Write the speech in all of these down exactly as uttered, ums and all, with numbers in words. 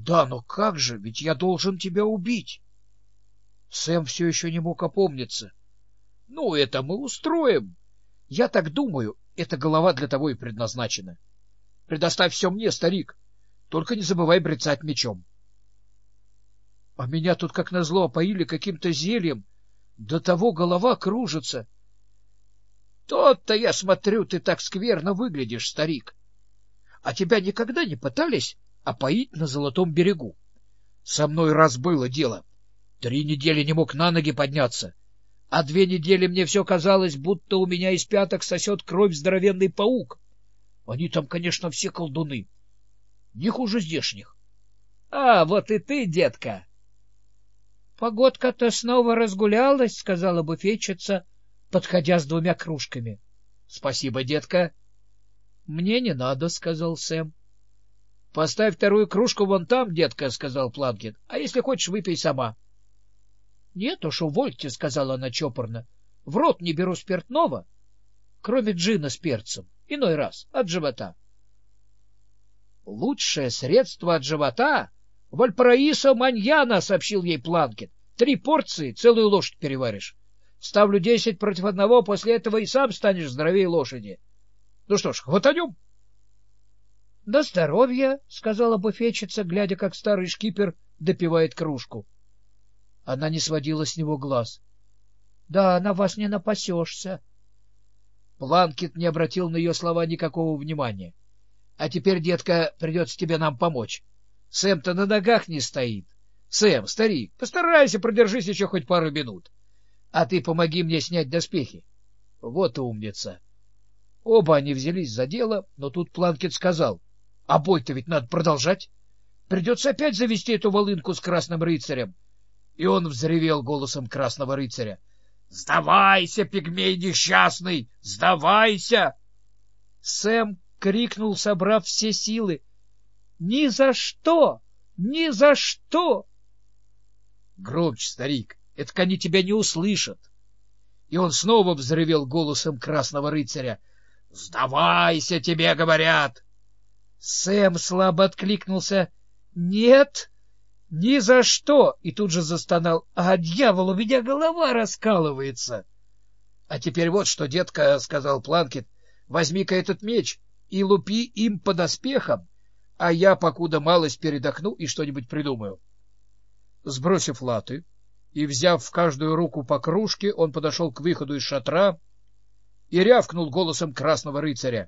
Да, но как же, ведь я должен тебя убить. Сэм все еще не мог опомниться. — Ну, это мы устроим. Я так думаю, эта голова для того и предназначена. Предоставь все мне, старик. Только не забывай брецать мечом. — А меня тут, как назло, опоили каким-то зельем. До того голова кружится. — Тот-то, я смотрю, ты так скверно выглядишь, старик. А тебя никогда не пытались опоить на Золотом берегу? Со мной раз было дело. Три недели не мог на ноги подняться. А две недели мне все казалось, будто у меня из пяток сосет кровь здоровенный паук. Они там, конечно, все колдуны. Не хуже здешних. — А, вот и ты, детка! — Погодка-то снова разгулялась, — сказала буфетчица, подходя с двумя кружками. — Спасибо, детка. — Мне не надо, — сказал Сэм. — Поставь вторую кружку вон там, детка, — сказал Планкет. — А если хочешь, выпей сама. — Нет уж, увольте, — сказала она чопорно. — В рот не беру спиртного, кроме джина с перцем. Иной раз, от живота. — Лучшее средство от живота — Вальпараисо Маньяна, — сообщил ей Планкет. — Три порции, целую лошадь переваришь. Ставлю десять против одного, после этого и сам станешь здоровее лошади. Ну что ж, хватанем? — До здоровья, — сказала буфетчица, глядя, как старый шкипер допивает кружку. Она не сводила с него глаз. — Да, на вас не напасешься. Планкет не обратил на ее слова никакого внимания. — А теперь, детка, придется тебе нам помочь. Сэм-то на ногах не стоит. Сэм, старик, постарайся, продержись еще хоть пару минут. А ты помоги мне снять доспехи. Вот умница. Оба они взялись за дело, но тут Планкет сказал: — А бой-то ведь надо продолжать. Придется опять завести эту волынку с Красным рыцарем. И он взревел голосом Красного рыцаря: — Сдавайся, пигмей несчастный! Сдавайся! Сэм крикнул, собрав все силы: — Ни за что! Ни за что! — Громче, старик, это они тебя не услышат. И он снова взревел голосом Красного рыцаря: — Сдавайся, тебе говорят! Сэм слабо откликнулся: — Нет, ни за что! И тут же застонал: — А, дьявол, у меня голова раскалывается! — А теперь вот что, детка, — сказал Планкет, — возьми-ка этот меч и лупи им по доспехам, а я, покуда малость, передохну и что-нибудь придумаю. Сбросив латы и взяв в каждую руку по кружке, он подошел к выходу из шатра и рявкнул голосом Красного рыцаря: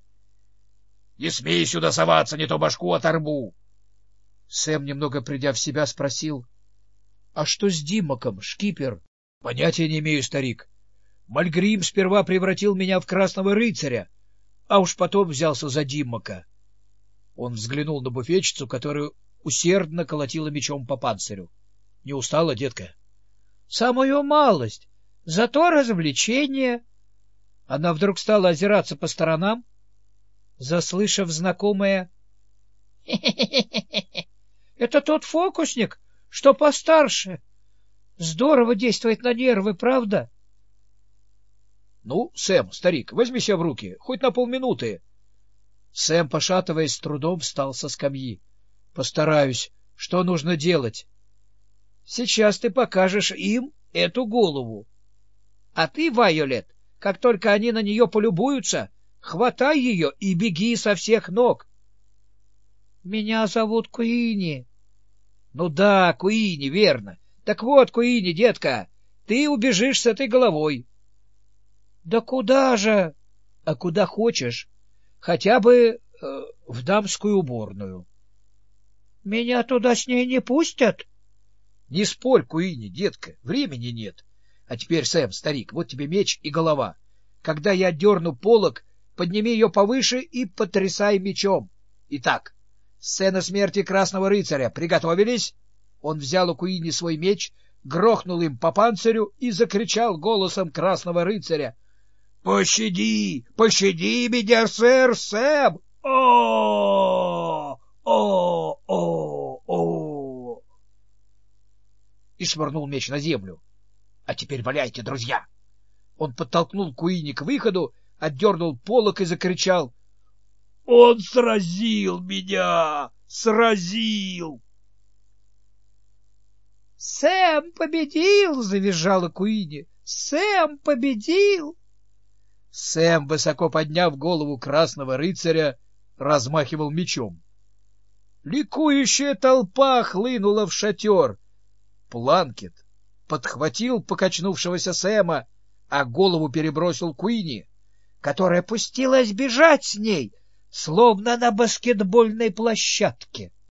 — Не смей сюда соваться, не то башку оторву! Сэм, немного придя в себя, спросил: — А что с Диммоком, шкипер? — Понятия не имею, старик. Мальгрим сперва превратил меня в Красного рыцаря, а уж потом взялся за Диммока. Он взглянул на буфетчицу, которая усердно колотила мечом по панцирю. — Не устала, детка? — Самую малость. Зато развлечение. Она вдруг стала озираться по сторонам, заслышав знакомое: — Это тот фокусник, что постарше. Здорово действует на нервы, правда? — Ну, Сэм, старик, возьми себя в руки, хоть на полминуты. Сэм, пошатываясь, с трудом встал со скамьи. — Постараюсь. Что нужно делать? — Сейчас ты покажешь им эту голову. А ты, Вайолет, как только они на нее полюбуются, хватай ее и беги со всех ног. — Меня зовут Куини. — Ну да, Куини, верно. Так вот, Куини, детка, ты убежишь с этой головой. — Да куда же? — А куда хочешь. Хотя бы э, в дамскую уборную. — Меня туда с ней не пустят? — Не спорь, Куини, детка, времени нет. А теперь, Сэм, старик, вот тебе меч и голова. Когда я отдерну полог, подними ее повыше и потрясай мечом. Итак, сцена смерти Красного рыцаря. Приготовились? Он взял у Куини свой меч, грохнул им по панцирю и закричал голосом Красного рыцаря: — Пощади! Пощади меня, сэр Сэм! О! О! О! О! И швырнул меч на землю. — А теперь валяйте, друзья! Он подтолкнул Куини к выходу, отдернул полог и закричал: — Он сразил меня! Сразил! — Сэм победил! — завизжала Куинни. — Сэм победил! Сэм, высоко подняв голову красного рыцаря, размахивал мечом. Ликующая толпа хлынула в шатер. Планкет подхватил покачнувшегося Сэма, а голову перебросил Куинни, которая пустилась бежать с ней, словно на баскетбольной площадке.